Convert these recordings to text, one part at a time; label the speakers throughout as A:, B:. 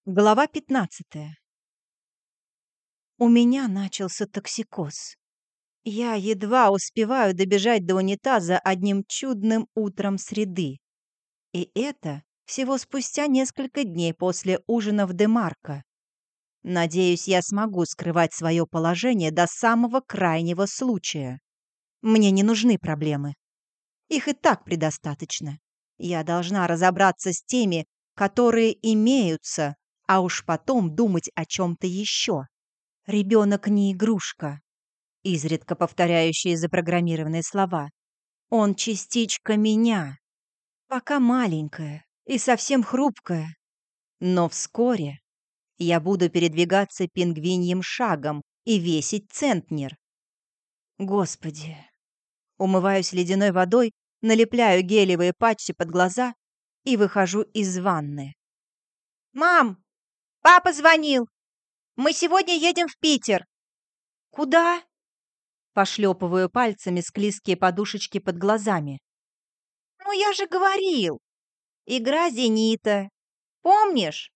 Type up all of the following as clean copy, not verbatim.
A: Глава 15. У меня начался токсикоз. Я едва успеваю добежать до унитаза одним чудным утром среды. И это всего спустя несколько дней после ужина в Демарко. Надеюсь, я смогу скрывать свое положение до самого крайнего случая. Мне не нужны проблемы. Их и так предостаточно. Я должна разобраться с теми, которые имеются, а уж потом думать о чем-то еще. Ребенок не игрушка, изредка повторяющие запрограммированные слова. Он частичка меня, пока маленькая и совсем хрупкая. Но вскоре я буду передвигаться пингвиньим шагом и весить центнер. Господи! Умываюсь ледяной водой, налепляю гелевые патчи под глаза и выхожу из ванны.
B: «Мам, папа звонил. Мы сегодня едем в Питер».
A: «Куда?» Пошлепываю пальцами склизкие подушечки под глазами.
B: «Ну, я же говорил. Игра «Зенита». Помнишь?»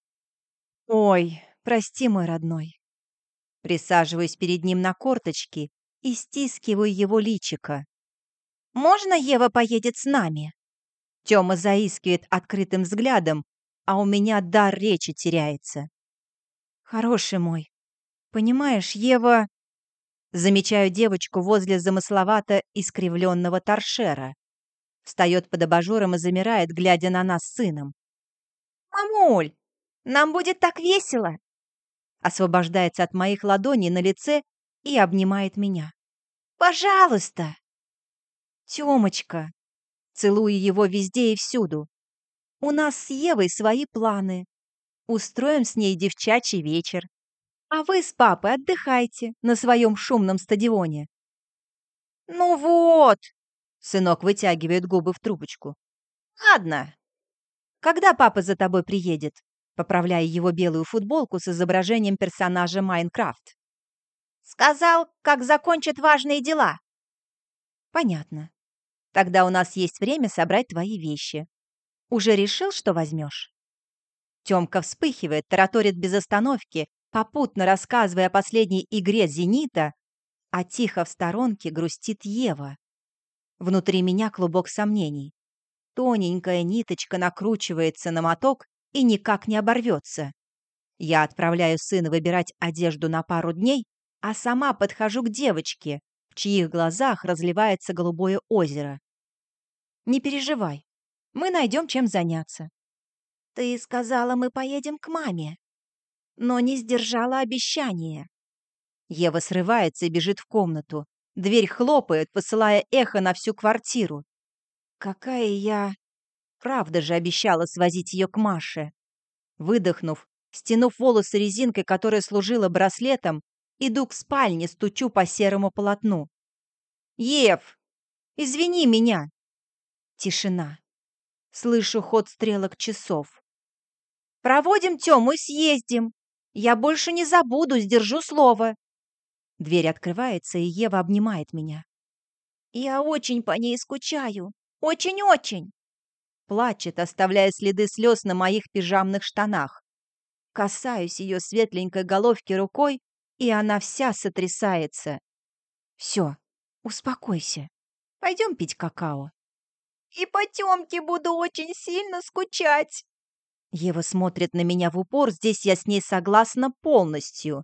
A: «Ой, прости, мой родной». Присаживаюсь перед ним на корточки и стискиваю его личико.
B: «Можно Ева поедет с нами?»
A: Тёма заискивает открытым взглядом, а у меня дар речи теряется. «Хороший мой, понимаешь, Ева...» Замечаю девочку возле замысловато искривленного торшера. Встает под абажуром и замирает, глядя на нас с сыном.
B: «Мамуль, нам будет так весело!»
A: Освобождается от моих ладоней на лице и обнимает меня.
B: «Пожалуйста!»
A: «Тёмочка!» Целую его везде и всюду. «У нас с Евой свои планы. Устроим с ней девчачий вечер. А вы с папой отдыхайте на своем шумном стадионе».
B: «Ну вот!»
A: Сынок вытягивает губы в трубочку.
B: «Ладно».
A: «Когда папа за тобой приедет?» Поправляя его белую футболку с изображением персонажа Майнкрафт.
B: «Сказал, как закончит важные дела».
A: «Понятно. Тогда у нас есть время собрать твои вещи. Уже решил, что возьмешь?» Тёмка вспыхивает, тараторит без остановки, попутно рассказывая о последней игре «Зенита», а тихо в сторонке грустит Ева. Внутри меня клубок сомнений. Тоненькая ниточка накручивается на моток и никак не оборвется. Я отправляю сына выбирать одежду на пару дней, а сама подхожу к девочке, в чьих глазах разливается голубое озеро. «Не переживай, мы найдем чем заняться».
B: «Ты сказала, мы поедем к маме, но не сдержала обещание».
A: Ева срывается и бежит в комнату. Дверь хлопает, посылая эхо на всю квартиру. Какая я... Правда же обещала свозить ее к Маше. Выдохнув, стянув волосы резинкой, которая служила браслетом, иду к спальне, стучу по серому полотну. «Ев, извини меня!» Тишина. Слышу ход стрелок часов. «Проводим Тему и съездим. Я больше не забуду, сдержу слово». Дверь открывается, и Ева обнимает меня.
B: «Я очень по ней скучаю. Очень-очень!»
A: Плачет, оставляя следы слез на моих пижамных штанах. Касаюсь ее светленькой головки рукой, и она вся сотрясается. «Все, успокойся. Пойдем пить какао».
B: «И по Тёмке буду очень сильно скучать».
A: Ева смотрит на меня в упор, здесь я с ней согласна полностью.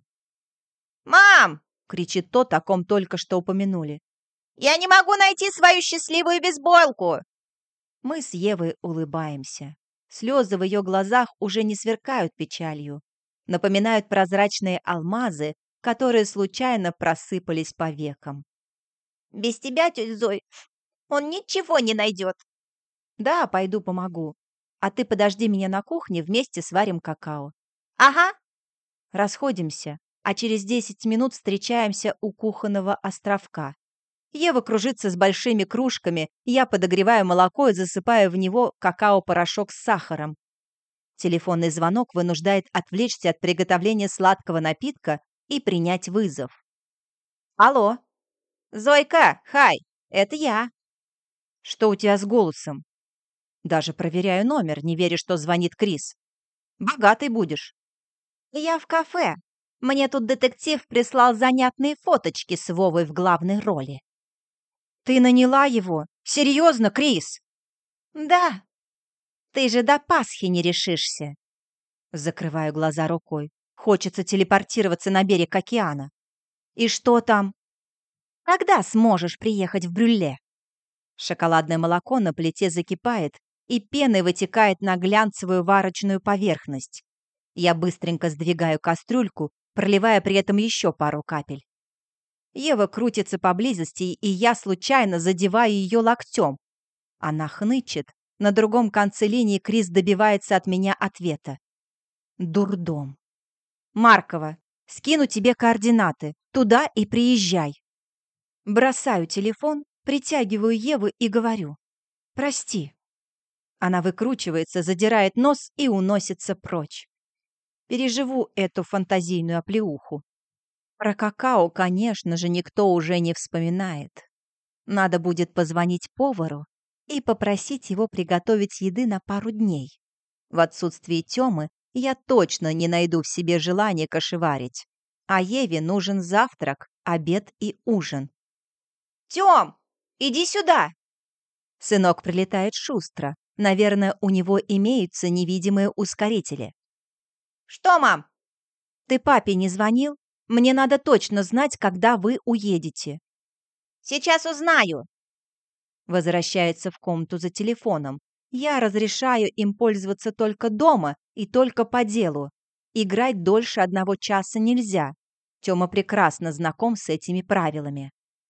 B: «Мам,
A: — кричит тот, о ком только что упомянули.
B: я не могу найти свою счастливую бейсболку!»
A: Мы с Евой улыбаемся. Слезы в ее глазах уже не сверкают печалью. Напоминают прозрачные алмазы, которые случайно просыпались по векам.
B: «Без тебя, тетя Зой, он ничего не найдет».
A: «Да, пойду помогу. А ты подожди меня на кухне, вместе сварим какао».
B: «Ага».
A: Расходимся, а через 10 минут встречаемся у кухонного островка. Ева кружится с большими кружками, я подогреваю молоко и засыпаю в него какао-порошок с сахаром. Телефонный звонок вынуждает отвлечься от приготовления сладкого напитка и принять вызов. «Алло! Зойка, хай! Это я!» «Что у тебя с голосом?» Даже проверяю номер, не веря, что звонит Крис. «Богатый будешь!»
B: Я в кафе. Мне тут детектив прислал занятные фоточки с Вовой в главной роли.
A: Ты наняла его? Серьезно, Крис?
B: Да, ты же до Пасхи не решишься.
A: Закрываю глаза рукой. Хочется телепортироваться на берег океана. И что там?
B: Когда сможешь приехать в Брюле?
A: Шоколадное молоко на плите закипает, и пеной вытекает на глянцевую варочную поверхность. Я быстренько сдвигаю кастрюльку, проливая при этом еще пару капель. Ева крутится поблизости, и я случайно задеваю ее локтем. Она хнычет. На другом конце линии Крис добивается от меня ответа. Дурдом. Маркова, скину тебе координаты. Туда и приезжай. Бросаю телефон, притягиваю Еву и говорю. Прости. Она выкручивается, задирает нос и уносится прочь. Переживу эту фантазийную оплеуху. Про какао, конечно же, никто уже не вспоминает. Надо будет позвонить повару и попросить его приготовить еды на пару дней. В отсутствие Тёмы я точно не найду в себе желания кошеварить. А Еве нужен завтрак, обед и ужин.
B: Тём, иди сюда!
A: Сынок прилетает шустро. Наверное, у него имеются невидимые ускорители.
B: Что, мам?
A: Ты папе не звонил? Мне надо точно знать, когда вы уедете.
B: Сейчас узнаю.
A: Возвращается в комнату за телефоном. Я разрешаю им пользоваться только дома и только по делу. Играть дольше 1 часа нельзя. Тёма прекрасно знаком с этими правилами.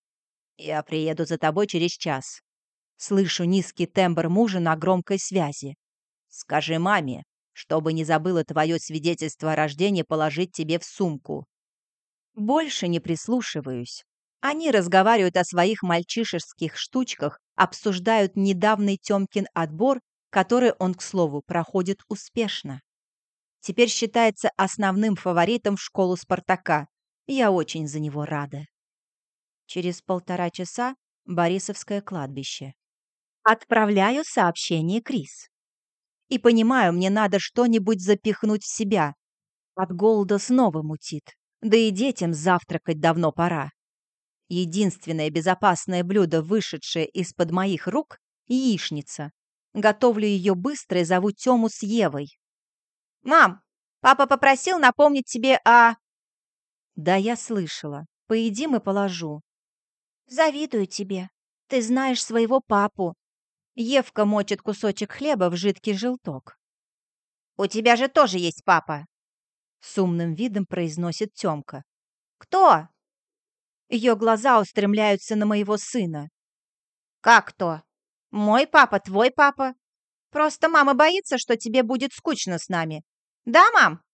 A: Я приеду за тобой через час. Слышу низкий тембр мужа на громкой связи. Скажи маме, чтобы не забыла твое свидетельство о рождении положить тебе в сумку. Больше не прислушиваюсь. Они разговаривают о своих мальчишеских штучках, обсуждают недавний Тёмкин отбор, который он, к слову, проходит успешно. Теперь считается основным фаворитом в школу «Спартака». Я очень за него рада. Через 1,5 часа Борисовское кладбище. Отправляю сообщение Крис. И понимаю, мне надо что-нибудь запихнуть в себя. От голода снова мутит. Да и детям завтракать давно пора. Единственное безопасное блюдо, вышедшее из-под моих рук — яичница. Готовлю ее быстро и зову Тему с Евой.
B: Мам, папа попросил напомнить тебе о...
A: Да, я слышала. Поедим и положу.
B: Завидую тебе. Ты знаешь своего папу.
A: Евка мочит кусочек хлеба в жидкий желток.
B: У тебя же тоже есть папа.
A: С умным видом произносит Тёмка.
B: Кто?
A: Ее глаза устремляются на моего сына.
B: Как кто? Мой папа, твой папа. Просто мама боится, что тебе будет скучно с нами. Да, мам?